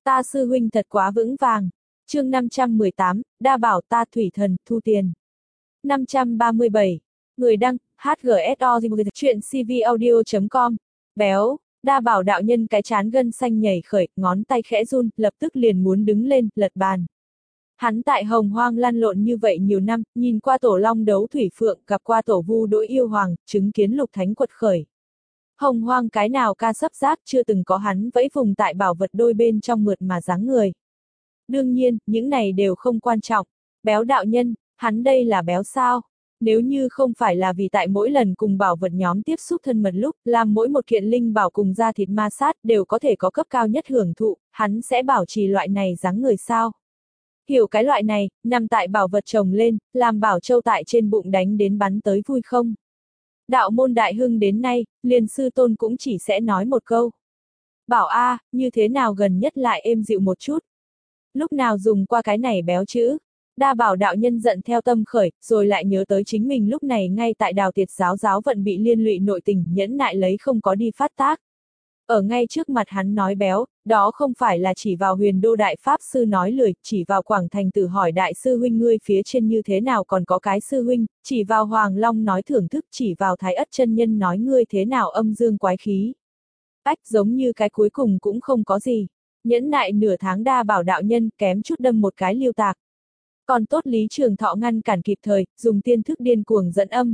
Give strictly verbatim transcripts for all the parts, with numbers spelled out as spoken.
Ta sư huynh thật quá vững vàng. Chương năm trăm mười tám, đa bảo ta thủy thần, thu tiền. năm trăm ba mươi bảy. Người đăng, hát giê ét o chuyện c v audio chấm com. Béo, đa bảo đạo nhân cái chán gân xanh nhảy khởi, ngón tay khẽ run, lập tức liền muốn đứng lên, lật bàn. Hắn tại Hồng Hoang lăn lộn như vậy nhiều năm, nhìn qua tổ long đấu thủy phượng, gặp qua tổ vu đối yêu hoàng, chứng kiến lục thánh quật khởi. Hồng Hoang cái nào ca sắp giác chưa từng có hắn vẫy vùng tại bảo vật đôi bên trong mượt mà dáng người. Đương nhiên, những này đều không quan trọng. Béo đạo nhân, hắn đây là béo sao? Nếu như không phải là vì tại mỗi lần cùng bảo vật nhóm tiếp xúc thân mật lúc, làm mỗi một kiện linh bảo cùng da thịt ma sát đều có thể có cấp cao nhất hưởng thụ, hắn sẽ bảo trì loại này dáng người sao? Hiểu cái loại này, nằm tại bảo vật trồng lên, làm bảo châu tại trên bụng đánh đến bắn tới vui không? Đạo môn đại hưng đến nay, liền sư tôn cũng chỉ sẽ nói một câu. Bảo a, à, như thế nào gần nhất lại êm dịu một chút. Lúc nào dùng qua cái này béo chữ. Đa bảo đạo nhân giận theo tâm khởi, rồi lại nhớ tới chính mình lúc này ngay tại đào tiệt giáo giáo vận bị liên lụy nội tình, nhẫn nại lấy không có đi phát tác. Ở ngay trước mặt hắn nói béo, đó không phải là chỉ vào huyền đô đại pháp sư nói lười, chỉ vào Quảng Thành Tử hỏi đại sư huynh ngươi phía trên như thế nào còn có cái sư huynh, chỉ vào Hoàng Long nói thưởng thức, chỉ vào Thái Ất chân nhân nói ngươi thế nào âm dương quái khí. Ách giống như cái cuối cùng cũng không có gì. Nhẫn nại nửa tháng đa bảo đạo nhân kém chút đâm một cái liêu tạc. Còn tốt Lý Trường Thọ ngăn cản kịp thời, dùng tiên thức điên cuồng dẫn âm.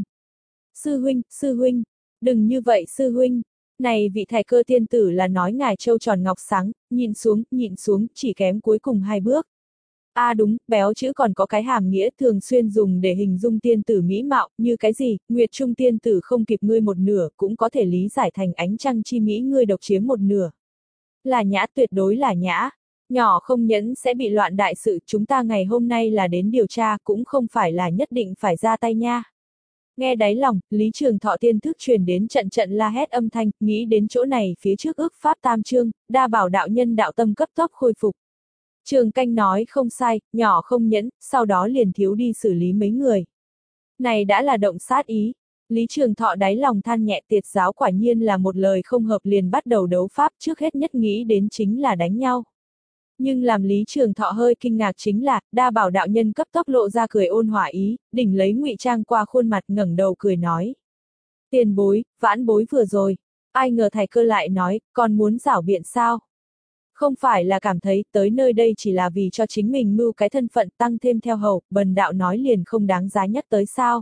Sư huynh, sư huynh, đừng như vậy sư huynh. Này vị Thái Cơ tiên tử là nói ngài trâu tròn ngọc sáng, nhìn xuống, nhìn xuống, chỉ kém cuối cùng hai bước. A à đúng, béo chữ còn có cái hàm nghĩa thường xuyên dùng để hình dung tiên tử mỹ mạo, như cái gì, Nguyệt Trung tiên tử không kịp ngươi một nửa, cũng có thể lý giải thành ánh trăng chi mỹ ngươi độc chiếm một nửa. Là nhã, tuyệt đối là nhã. Nhỏ không nhẫn sẽ bị loạn đại sự, chúng ta ngày hôm nay là đến điều tra, cũng không phải là nhất định phải ra tay nha. Nghe đáy lòng, Lý Trường Thọ tiên thức truyền đến trận trận la hét âm thanh, nghĩ đến chỗ này phía trước ước pháp tam chương, đa bảo đạo nhân đạo tâm cấp tốc khôi phục. Trường Canh nói không sai, nhỏ không nhẫn, sau đó liền thiếu đi xử lý mấy người. Này đã là động sát ý. Lý Trường Thọ đáy lòng than nhẹ tiệt giáo quả nhiên là một lời không hợp liền bắt đầu đấu pháp, trước hết nhất nghĩ đến chính là đánh nhau. Nhưng làm Lý Trường Thọ hơi kinh ngạc chính là, đa bảo đạo nhân cấp tốc lộ ra cười ôn hòa ý, đỉnh lấy ngụy trang qua khuôn mặt ngẩng đầu cười nói. Tiền bối, vãn bối vừa rồi, ai ngờ Thái Cơ lại nói, còn muốn giảo biện sao? Không phải là cảm thấy tới nơi đây chỉ là vì cho chính mình mưu cái thân phận tăng thêm theo hầu, bần đạo nói liền không đáng giá nhắc tới sao?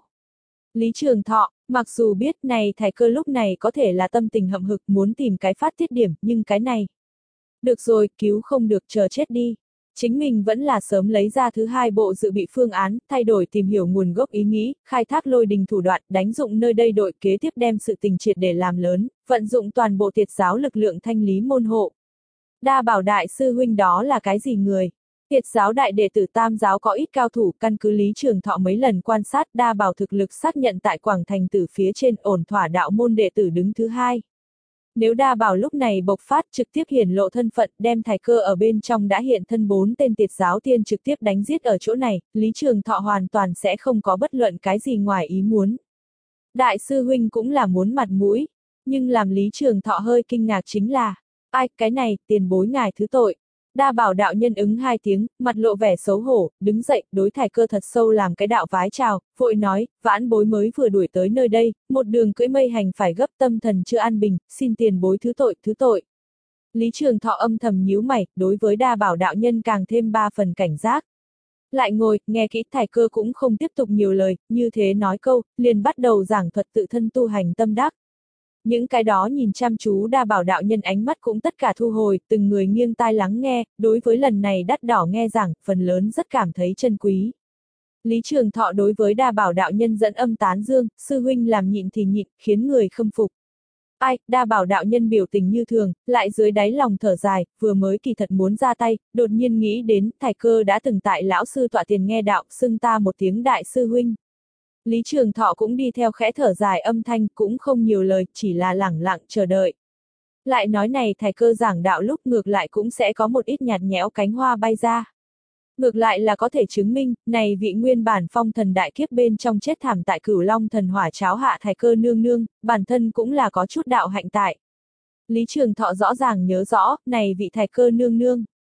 Lý Trường Thọ, mặc dù biết này Thái Cơ lúc này có thể là tâm tình hậm hực muốn tìm cái phát tiết điểm, nhưng cái này. Được rồi, cứu không được chờ chết đi. Chính mình vẫn là sớm lấy ra thứ hai bộ dự bị phương án, thay đổi tìm hiểu nguồn gốc ý nghĩ, khai thác lôi đình thủ đoạn, đánh dụng nơi đây đội kế tiếp đem sự tình triệt để làm lớn, vận dụng toàn bộ tiệt giáo lực lượng thanh lý môn hộ. Đa bảo đại sư huynh đó là cái gì người? Tiệt giáo đại đệ tử tam giáo có ít cao thủ, căn cứ Lý Trường Thọ mấy lần quan sát đa bảo thực lực xác nhận tại Quảng Thành Tử phía trên ổn thỏa đạo môn đệ tử đứng thứ hai. Nếu đa bảo lúc này bộc phát trực tiếp hiển lộ thân phận đem Thái Cơ ở bên trong đã hiện thân bốn tên tiệt giáo tiên trực tiếp đánh giết ở chỗ này, Lý Trường Thọ hoàn toàn sẽ không có bất luận cái gì ngoài ý muốn. Đại sư huynh cũng là muốn mặt mũi, nhưng làm Lý Trường Thọ hơi kinh ngạc chính là, ai, cái này, tiền bối ngài thứ tội. Đa bảo đạo nhân ứng hai tiếng, mặt lộ vẻ xấu hổ, đứng dậy, đối Thái Cơ thật sâu làm cái đạo vái chào, vội nói, vãn bối mới vừa đuổi tới nơi đây, một đường cưỡi mây hành phải gấp tâm thần chưa an bình, xin tiền bối thứ tội, thứ tội. Lý Trường Thọ âm thầm nhíu mày, đối với đa bảo đạo nhân càng thêm ba phần cảnh giác. Lại ngồi, nghe kỹ Thái Cơ cũng không tiếp tục nhiều lời, như thế nói câu, liền bắt đầu giảng thuật tự thân tu hành tâm đắc. Những cái đó nhìn chăm chú đa bảo đạo nhân ánh mắt cũng tất cả thu hồi, từng người nghiêng tai lắng nghe, đối với lần này đắt đỏ nghe giảng, phần lớn rất cảm thấy chân quý. Lý Trường Thọ đối với đa bảo đạo nhân dẫn âm tán dương, sư huynh làm nhịn thì nhịn, khiến người khâm phục. Ai, đa bảo đạo nhân biểu tình như thường, lại dưới đáy lòng thở dài, vừa mới kỳ thật muốn ra tay, đột nhiên nghĩ đến, Thái Cơ đã từng tại lão sư tọa tiền nghe đạo, xưng ta một tiếng đại sư huynh. Lý Trường Thọ cũng đi theo khẽ thở dài âm thanh, cũng không nhiều lời, chỉ là lẳng lặng chờ đợi. Lại nói này Thái Cơ giảng đạo lúc ngược lại cũng sẽ có một ít nhạt nhẽo cánh hoa bay ra. Ngược lại là có thể chứng minh, này vị nguyên bản phong thần đại kiếp bên trong chết thảm tại Cửu Long thần hỏa cháo hạ Thái Cơ nương nương, bản thân cũng là có chút đạo hạnh tại. Lý Trường Thọ rõ ràng nhớ rõ, này vị Thái Cơ nương nương.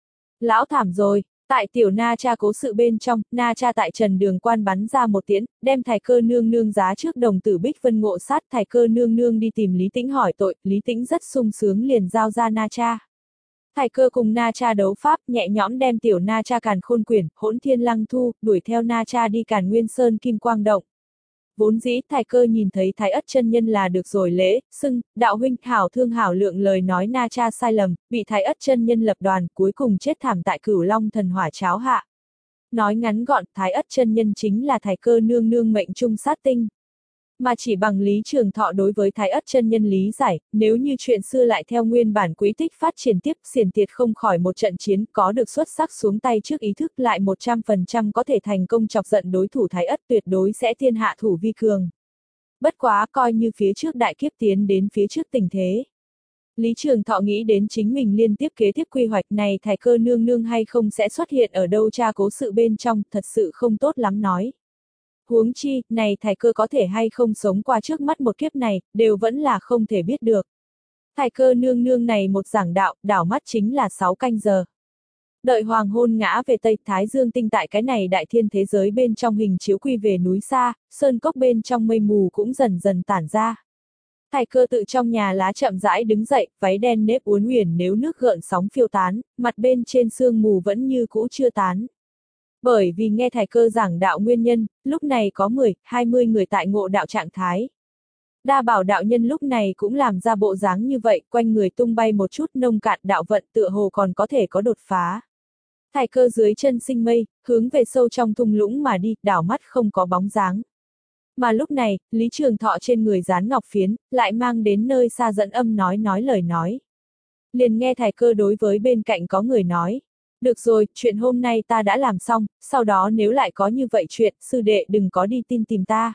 Lão thảm rồi. Tại tiểu Na Cha cố sự bên trong, Na Cha tại Trần Đường Quan bắn ra một tiễn, đem Thái Cơ nương nương giá trước đồng tử Bích Vân ngộ sát. Thái Cơ nương nương đi tìm Lý Tĩnh hỏi tội, Lý Tĩnh rất sung sướng liền giao ra Na Cha. Thái Cơ cùng Na Cha đấu pháp, nhẹ nhõm đem tiểu Na Cha Càn Khôn Quyển, Hỗn Thiên Lăng Thu, đuổi theo Na Cha đi Càn Nguyên Sơn Kim Quang Động. Vốn dĩ Thái Cơ nhìn thấy Thái Ất chân nhân là được rồi lễ, xưng, đạo huynh hảo thương hảo lượng lời nói Na Cha sai lầm, bị Thái Ất chân nhân lập đoàn, cuối cùng chết thảm tại Cửu Long thần hỏa cháo hạ. Nói ngắn gọn, Thái Ất chân nhân chính là Thái Cơ nương nương mệnh trung sát tinh. Mà chỉ bằng Lý Trường Thọ đối với Thái Ất chân nhân lý giải, nếu như chuyện xưa lại theo nguyên bản quỹ tích phát triển tiếp, Xiển Tiệt không khỏi một trận chiến, có được xuất sắc xuống tay trước ý thức lại một trăm phần trăm có thể thành công chọc giận đối thủ Thái Ất, tuyệt đối sẽ thiên hạ thủ vi cường. Bất quá coi như phía trước đại kiếp tiến đến phía trước tình thế. Lý Trường Thọ nghĩ đến chính mình liên tiếp kế tiếp quy hoạch này Thái Cơ nương nương hay không sẽ xuất hiện ở đâu cha cố sự bên trong, thật sự không tốt lắm nói. Huống chi, này Thái Cơ có thể hay không sống qua trước mắt một kiếp này, đều vẫn là không thể biết được. Thái Cơ nương nương này một giảng đạo, đảo mắt chính là sáu canh giờ. Đợi hoàng hôn ngã về Tây, Thái Dương tinh tại cái này đại thiên thế giới bên trong hình chiếu quy về núi xa, sơn cốc bên trong mây mù cũng dần dần tản ra. Thái Cơ tự trong nhà lá chậm rãi đứng dậy, váy đen nếp uốn huyền nếu nước gợn sóng phiêu tán, mặt bên trên sương mù vẫn như cũ chưa tán. Bởi vì nghe Thái Cơ giảng đạo nguyên nhân, lúc này có mười, hai mươi người tại ngộ đạo trạng thái. Đa bảo đạo nhân lúc này cũng làm ra bộ dáng như vậy, quanh người tung bay một chút nông cạn đạo vận tựa hồ còn có thể có đột phá. Thái Cơ dưới chân sinh mây, hướng về sâu trong thung lũng mà đi, đảo mắt không có bóng dáng. Mà lúc này, Lý Trường Thọ trên người dán ngọc phiến, lại mang đến nơi xa dẫn âm nói nói lời nói. Liền nghe Thái Cơ đối với bên cạnh có người nói. Được rồi, chuyện hôm nay ta đã làm xong, sau đó nếu lại có như vậy chuyện, sư đệ đừng có đi tin tìm ta.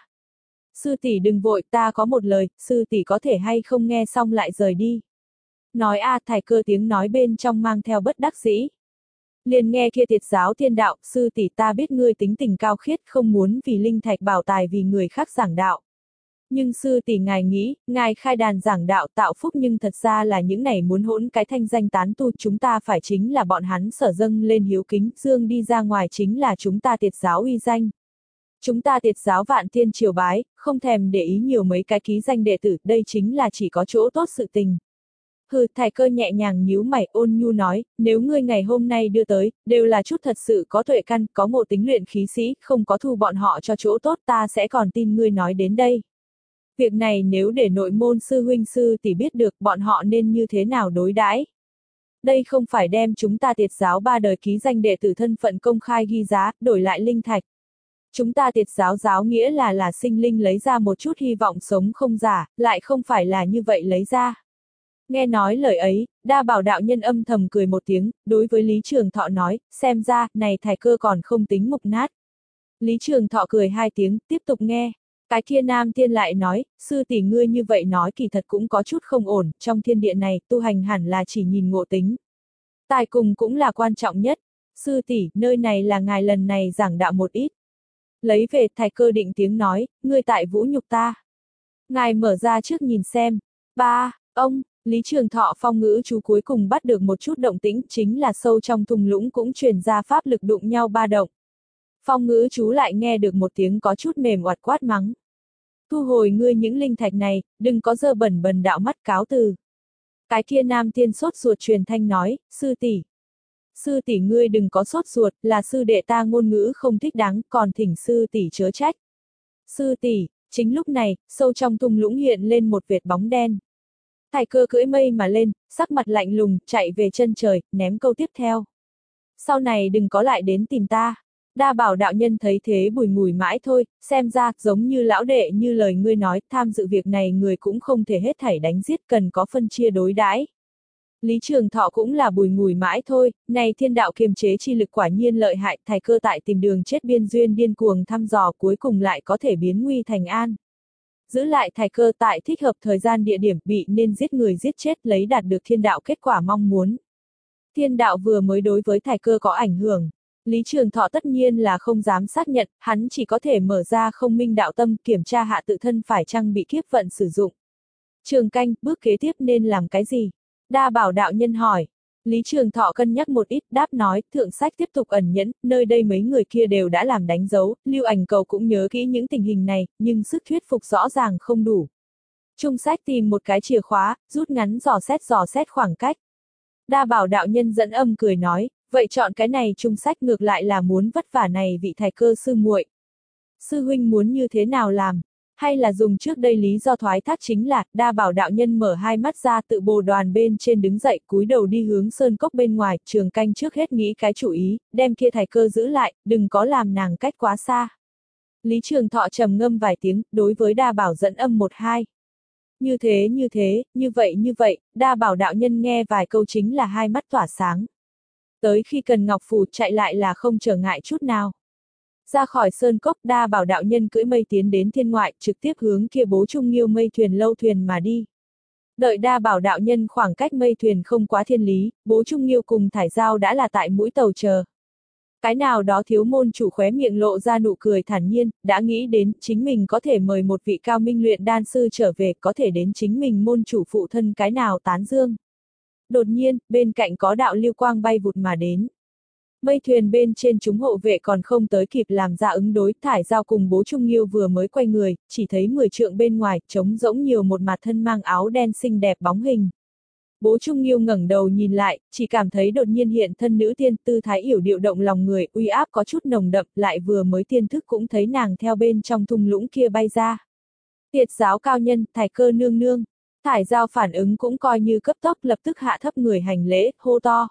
Sư tỷ đừng vội, ta có một lời, sư tỷ có thể hay không nghe xong lại rời đi. Nói a à, Thái Cơ tiếng nói bên trong mang theo bất đắc dĩ. Liền nghe kia Tiệt giáo thiên đạo, sư tỷ ta biết ngươi tính tình cao khiết không muốn vì linh thạch bảo tài vì người khác giảng đạo. Nhưng sư tỷ ngài nghĩ, ngài khai đàn giảng đạo tạo phúc nhưng thật ra là những này muốn hỗn cái thanh danh tán tu chúng ta phải chính là bọn hắn sở dâng lên hiếu kính, dương đi ra ngoài chính là chúng ta Tiệt giáo uy danh. Chúng ta Tiệt giáo vạn thiên triều bái, không thèm để ý nhiều mấy cái ký danh đệ tử, đây chính là chỉ có chỗ tốt sự tình. Hừ, Thái Cơ nhẹ nhàng nhíu mày ôn nhu nói, nếu ngươi ngày hôm nay đưa tới, đều là chút thật sự có tuệ căn, có ngộ tính luyện khí sĩ, không có thu bọn họ cho chỗ tốt ta sẽ còn tin ngươi nói đến đây. Việc này nếu để nội môn sư huynh sư tỷ biết được bọn họ nên như thế nào đối đãi. Đây không phải đem chúng ta Tiệt giáo ba đời ký danh đệ tử thân phận công khai ghi giá, đổi lại linh thạch. Chúng ta Tiệt giáo giáo nghĩa là là sinh linh lấy ra một chút hy vọng sống không giả, lại không phải là như vậy lấy ra. Nghe nói lời ấy, Đa bảo đạo nhân âm thầm cười một tiếng, đối với Lý Trường Thọ nói, xem ra, này Thái Cơ còn không tính mục nát. Lý Trường Thọ cười hai tiếng, tiếp tục nghe. Cái kia nam thiên lại nói, sư tỷ ngươi như vậy nói kỳ thật cũng có chút không ổn, trong thiên địa này, tu hành hẳn là chỉ nhìn ngộ tính. Tài cùng cũng là quan trọng nhất. Sư tỷ, nơi này là ngài lần này giảng đạo một ít. Lấy về Thái Cơ định tiếng nói, ngươi tại vũ nhục ta. Ngài mở ra trước nhìn xem. Ba, ông, Lý Trường Thọ phong ngữ chú cuối cùng bắt được một chút động tĩnh, chính là sâu trong thung lũng cũng truyền ra pháp lực đụng nhau ba động. Phong ngữ chú lại nghe được một tiếng có chút mềm oặt quát mắng. Thu hồi ngươi những linh thạch này, đừng có dơ bẩn bẩn đạo mắt cáo từ. Cái kia nam thiên sốt ruột truyền thanh nói, sư tỷ. Sư tỷ ngươi đừng có sốt ruột, là sư đệ ta ngôn ngữ không thích đáng, còn thỉnh sư tỷ chớ trách. Sư tỷ, chính lúc này, sâu trong thung lũng hiện lên một vệt bóng đen. Thái Cơ cưỡi mây mà lên, sắc mặt lạnh lùng, chạy về chân trời, ném câu tiếp theo. Sau này đừng có lại đến tìm ta. Đa bảo đạo nhân thấy thế bùi ngùi mãi thôi, xem ra, giống như lão đệ như lời ngươi nói, tham dự việc này người cũng không thể hết thảy đánh giết, cần có phân chia đối đãi. Lý Trường Thọ cũng là bùi ngùi mãi thôi, này thiên đạo kiềm chế chi lực quả nhiên lợi hại, Thái Cơ tại tìm đường chết biên duyên điên cuồng thăm dò cuối cùng lại có thể biến nguy thành an. Giữ lại Thái Cơ tại thích hợp thời gian địa điểm bị nên giết người giết chết lấy đạt được thiên đạo kết quả mong muốn. Thiên đạo vừa mới đối với Thái Cơ có ảnh hưởng. Lý Trường Thọ tất nhiên là không dám xác nhận, hắn chỉ có thể mở ra không minh đạo tâm kiểm tra hạ tự thân phải chăng bị kiếp vận sử dụng. Trường Canh, bước kế tiếp nên làm cái gì? Đa bảo đạo nhân hỏi. Lý Trường Thọ cân nhắc một ít, đáp nói, thượng sách tiếp tục ẩn nhẫn, nơi đây mấy người kia đều đã làm đánh dấu, Lưu Ảnh Cầu cũng nhớ kỹ những tình hình này, nhưng sức thuyết phục rõ ràng không đủ. Trung sách tìm một cái chìa khóa, rút ngắn dò xét dò xét khoảng cách. Đa Bảo đạo nhân dẫn âm cười nói, vậy chọn cái này trung sách ngược lại là muốn vất vả này vị thạch cơ sư muội. Sư huynh muốn như thế nào làm? Hay là dùng trước đây lý do thoái thác chính là, Đa Bảo đạo nhân mở hai mắt ra tự bồ đoàn bên trên đứng dậy, cúi đầu đi hướng sơn cốc bên ngoài, Trường Canh trước hết nghĩ cái chủ ý, đem kia thạch cơ giữ lại, đừng có làm nàng cách quá xa. Lý Trường Thọ trầm ngâm vài tiếng, đối với Đa Bảo dẫn âm một hai. Như thế như thế, như vậy như vậy, Đa Bảo đạo nhân nghe vài câu chính là hai mắt tỏa sáng. Tới khi cần ngọc phù chạy lại là không trở ngại chút nào. Ra khỏi sơn cốc, Đa Bảo đạo nhân cưỡi mây tiến đến thiên ngoại, trực tiếp hướng kia Bố Trung Nghiêu mây thuyền lâu thuyền mà đi. Đợi Đa Bảo đạo nhân khoảng cách mây thuyền không quá thiên lý, Bố Trung Nghiêu cùng Thải Giao đã là tại mũi tàu chờ. Cái nào đó thiếu môn chủ khóe miệng lộ ra nụ cười thản nhiên, đã nghĩ đến chính mình có thể mời một vị cao minh luyện đan sư trở về, có thể đến chính mình môn chủ phụ thân cái nào tán dương. Đột nhiên, bên cạnh có đạo lưu quang bay vụt mà đến. Mây thuyền bên trên chúng hộ vệ còn không tới kịp làm ra ứng đối, Thải Giao cùng Bố Trung Nghiêu vừa mới quay người, chỉ thấy mười trượng bên ngoài, trống rỗng nhiều một mặt thân mang áo đen xinh đẹp bóng hình. Bố Trung Nghiêu ngẩng đầu nhìn lại, chỉ cảm thấy đột nhiên hiện thân nữ tiên, tư thái yểu điệu động lòng người, uy áp có chút nồng đậm, lại vừa mới tiên thức cũng thấy nàng theo bên trong thung lũng kia bay ra. Tiệt giáo cao nhân, Thải cơ nương nương. Thải Giao phản ứng cũng coi như cấp tốc, lập tức hạ thấp người hành lễ, hô to.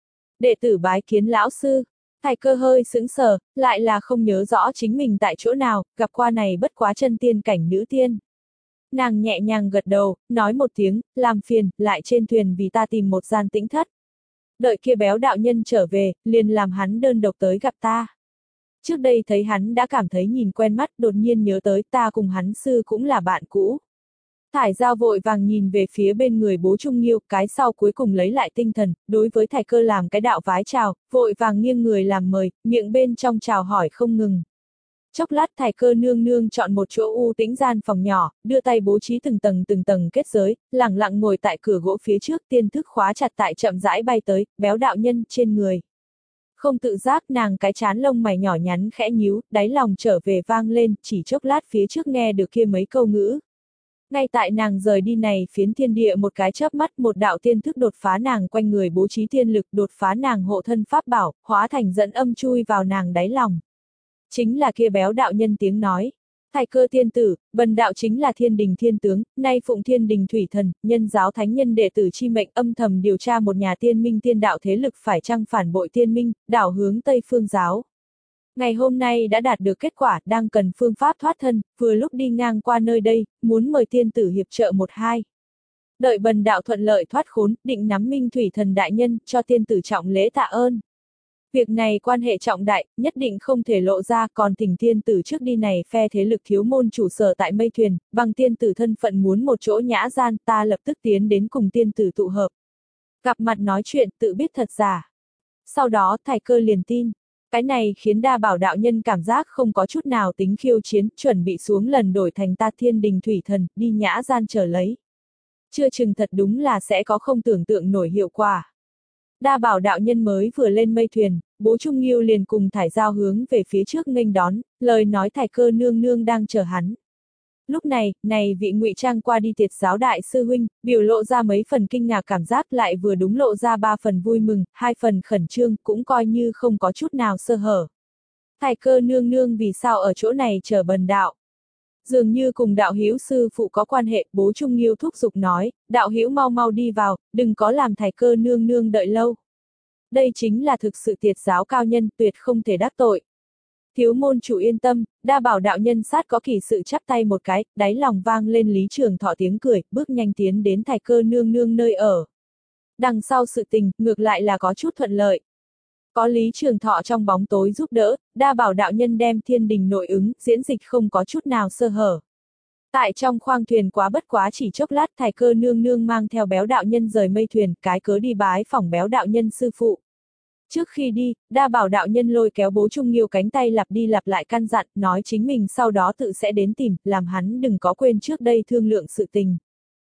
Đệ tử bái kiến lão sư. Thải cơ hơi sững sờ, lại là không nhớ rõ chính mình tại chỗ nào, gặp qua này bất quá chân tiên cảnh nữ tiên. Nàng nhẹ nhàng gật đầu, nói một tiếng, làm phiền, lại trên thuyền vì ta tìm một gian tĩnh thất. Đợi kia béo đạo nhân trở về, liền làm hắn đơn độc tới gặp ta. Trước đây thấy hắn đã cảm thấy nhìn quen mắt, đột nhiên nhớ tới ta cùng hắn sư cũng là bạn cũ. Thải Giao vội vàng nhìn về phía bên người Bố Trung Nghiêu, cái sau cuối cùng lấy lại tinh thần, đối với Thải cơ làm cái đạo vái chào, vội vàng nghiêng người làm mời, miệng bên trong chào hỏi không ngừng. Chốc lát Thải cơ nương nương chọn một chỗ u tĩnh gian phòng nhỏ, đưa tay bố trí từng tầng từng tầng kết giới, lẳng lặng ngồi tại cửa gỗ phía trước, tiên thức khóa chặt tại chậm rãi bay tới, béo đạo nhân trên người. Không tự giác nàng cái trán lông mày nhỏ nhắn khẽ nhíu, đáy lòng trở về vang lên, chỉ chốc lát phía trước nghe được kia mấy câu ngữ. Ngay tại nàng rời đi này phiến thiên địa một cái chớp mắt, một đạo tiên thức đột phá nàng quanh người bố trí tiên lực, đột phá nàng hộ thân pháp bảo, hóa thành dẫn âm chui vào nàng đáy lòng. Chính là kia béo đạo nhân tiếng nói. Thải cơ tiên tử, bần đạo chính là thiên đình thiên tướng, nay phụng thiên đình thủy thần, nhân giáo thánh nhân đệ tử chi mệnh âm thầm điều tra một nhà tiên minh tiên đạo thế lực phải chăng phản bội tiên minh, đảo hướng Tây Phương giáo. Ngày hôm nay đã đạt được kết quả, đang cần phương pháp thoát thân, vừa lúc đi ngang qua nơi đây, muốn mời tiên tử hiệp trợ một hai. Đợi bần đạo thuận lợi thoát khốn, định nắm minh thủy thần đại nhân, cho tiên tử trọng lễ tạ ơn. Việc này quan hệ trọng đại, nhất định không thể lộ ra, còn thỉnh tiên tử trước đi này phe thế lực thiếu môn chủ sở tại mây thuyền, bằng tiên tử thân phận muốn một chỗ nhã gian, ta lập tức tiến đến cùng tiên tử tụ hợp. Gặp mặt nói chuyện, tự biết thật giả. Sau đó Thải cơ liền tin. Cái này khiến Đa Bảo đạo nhân cảm giác không có chút nào tính khiêu chiến, chuẩn bị xuống lần đổi thành ta thiên đình thủy thần, đi nhã gian chờ lấy. Chưa chừng thật đúng là sẽ có không tưởng tượng nổi hiệu quả. Đa Bảo đạo nhân mới vừa lên mây thuyền, Bố Trung Nghiêu liền cùng Thải Giao hướng về phía trước nghênh đón, lời nói Thải cơ nương nương đang chờ hắn. Lúc này, này vị ngụy trang qua đi tiệt giáo đại sư huynh, biểu lộ ra mấy phần kinh ngạc cảm giác, lại vừa đúng lộ ra ba phần vui mừng, hai phần khẩn trương, cũng coi như không có chút nào sơ hở. Thải cơ nương nương vì sao ở chỗ này chờ bần đạo? Dường như cùng đạo hữu sư phụ có quan hệ, Bố Trung Nghiêu thúc giục nói, đạo hữu mau mau đi vào, đừng có làm Thải cơ nương nương đợi lâu. Đây chính là thực sự tiệt giáo cao nhân, tuyệt không thể đắc tội. Thiếu môn chủ yên tâm, Đa Bảo đạo nhân sát có kỳ sự chắp tay một cái, đáy lòng vang lên Lý Trường Thọ tiếng cười, bước nhanh tiến đến Thải cơ nương nương nơi ở. Đằng sau sự tình, ngược lại là có chút thuận lợi. Có Lý Trường Thọ trong bóng tối giúp đỡ, Đa Bảo đạo nhân đem thiên đình nội ứng, diễn dịch không có chút nào sơ hở. Tại trong khoang thuyền quá bất quá chỉ chốc lát, Thải cơ nương nương mang theo béo đạo nhân rời mây thuyền, cái cớ đi bái phỏng béo đạo nhân sư phụ. Trước khi đi, Đa Bảo đạo nhân lôi kéo Bố Trung Nghiêu cánh tay lặp đi lặp lại căn dặn, nói chính mình sau đó tự sẽ đến tìm, làm hắn đừng có quên trước đây thương lượng sự tình.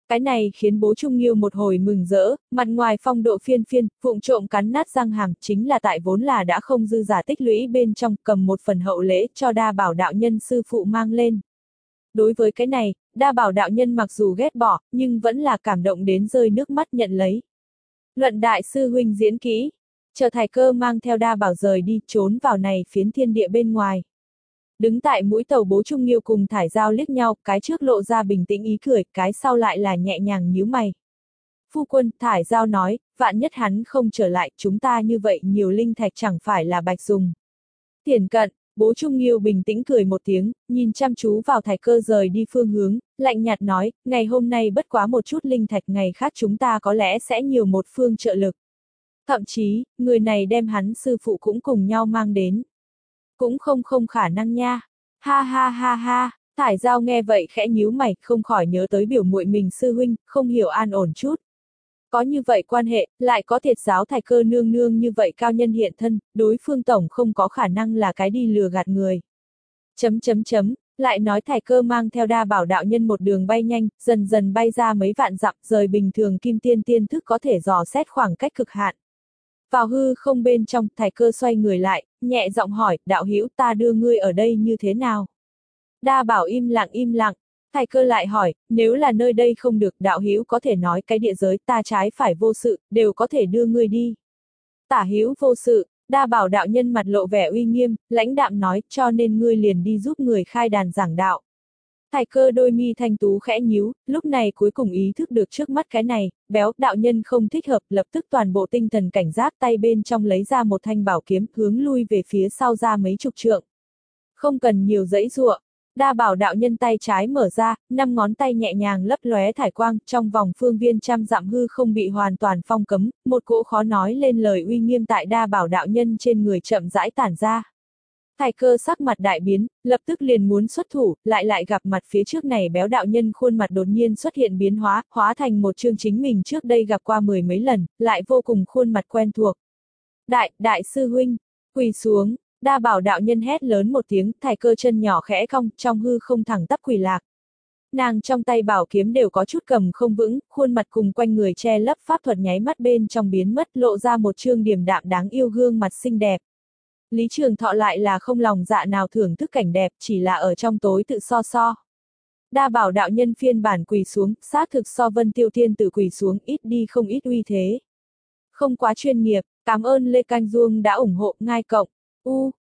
Cái này khiến Bố Trung Nghiêu một hồi mừng rỡ, mặt ngoài phong độ phiên phiên, vụng trộm cắn nát răng hàm, chính là tại vốn là đã không dư giả tích lũy bên trong, cầm một phần hậu lễ cho Đa Bảo đạo nhân sư phụ mang lên. Đối với cái này, Đa Bảo đạo nhân mặc dù ghét bỏ, nhưng vẫn là cảm động đến rơi nước mắt nhận lấy. Luận đại sư huynh diễn kỹ, chờ Thải Cơ mang theo Đa Bảo rời đi, trốn vào này phiến thiên địa bên ngoài. Đứng tại mũi tàu Bố Trung Nghiêu cùng Thải Giao liếc nhau, cái trước lộ ra bình tĩnh ý cười, cái sau lại là nhẹ nhàng nhíu mày. Phu quân, Thải Giao nói, vạn nhất hắn không trở lại, chúng ta như vậy nhiều linh thạch chẳng phải là bạch dùng. Tiền cận, Bố Trung Nghiêu bình tĩnh cười một tiếng, nhìn chăm chú vào Thải Cơ rời đi phương hướng, lạnh nhạt nói, ngày hôm nay bất quá một chút linh thạch, ngày khác chúng ta có lẽ sẽ nhiều một phương trợ lực. Thậm chí, người này đem hắn sư phụ cũng cùng nhau mang đến. Cũng không không khả năng nha. Ha ha ha ha, Thải Giao nghe vậy khẽ nhíu mày, không khỏi nhớ tới biểu muội mình sư huynh, không hiểu an ổn chút. Có như vậy quan hệ, lại có Thiệt giáo Thải Cơ nương nương như vậy cao nhân hiện thân, đối phương tổng không có khả năng là cái đi lừa gạt người. Chấm chấm chấm, lại nói Thải Cơ mang theo Đa Bảo đạo nhân một đường bay nhanh, dần dần bay ra mấy vạn dặm, rời bình thường kim tiên tiên thức có thể dò xét khoảng cách cực hạn. Vào hư không bên trong, Thải Cơ xoay người lại, nhẹ giọng hỏi, đạo hữu ta đưa ngươi ở đây như thế nào? Đa Bảo im lặng im lặng, Thải Cơ lại hỏi, nếu là nơi đây không được, đạo hữu có thể nói cái địa giới ta trái phải vô sự, đều có thể đưa ngươi đi. Tả hữu vô sự, Đa Bảo đạo nhân mặt lộ vẻ uy nghiêm, lãnh đạm nói, cho nên ngươi liền đi giúp người khai đàn giảng đạo. Thải Cơ đôi mi thanh tú khẽ nhíu, lúc này cuối cùng ý thức được trước mắt cái này, béo đạo nhân không thích hợp, lập tức toàn bộ tinh thần cảnh giác, tay bên trong lấy ra một thanh bảo kiếm, hướng lui về phía sau ra mấy chục trượng. Không cần nhiều dãy dụa, Đa Bảo đạo nhân tay trái mở ra, năm ngón tay nhẹ nhàng lấp lóe thải quang, trong vòng phương viên trăm dặm hư không bị hoàn toàn phong cấm, một cỗ khó nói lên lời uy nghiêm tại Đa Bảo đạo nhân trên người chậm rãi tản ra. Thải Cơ sắc mặt đại biến, lập tức liền muốn xuất thủ, lại lại gặp mặt phía trước này béo đạo nhân khuôn mặt đột nhiên xuất hiện biến hóa, hóa thành một chương chính mình trước đây gặp qua mười mấy lần, lại vô cùng khuôn mặt quen thuộc. Đại, đại sư huynh, quỳ xuống, Đa Bảo đạo nhân hét lớn một tiếng, Thải Cơ chân nhỏ khẽ cong, trong hư không thẳng tắp quỳ lạc. Nàng trong tay bảo kiếm đều có chút cầm không vững, khuôn mặt cùng quanh người che lấp pháp thuật nháy mắt bên trong biến mất, lộ ra một chương điềm đạm đáng yêu gương mặt xinh đẹp. Lý Trường Thọ lại là không lòng dạ nào thưởng thức cảnh đẹp, chỉ là ở trong tối tự so so. Đa Bảo đạo nhân phiên bản quỳ xuống, xác thực so Vân Tiêu Thiên Tử quỳ xuống ít đi không ít uy thế. Không quá chuyên nghiệp, cảm ơn Lê Canh Duông đã ủng hộ, ngai cộng. U,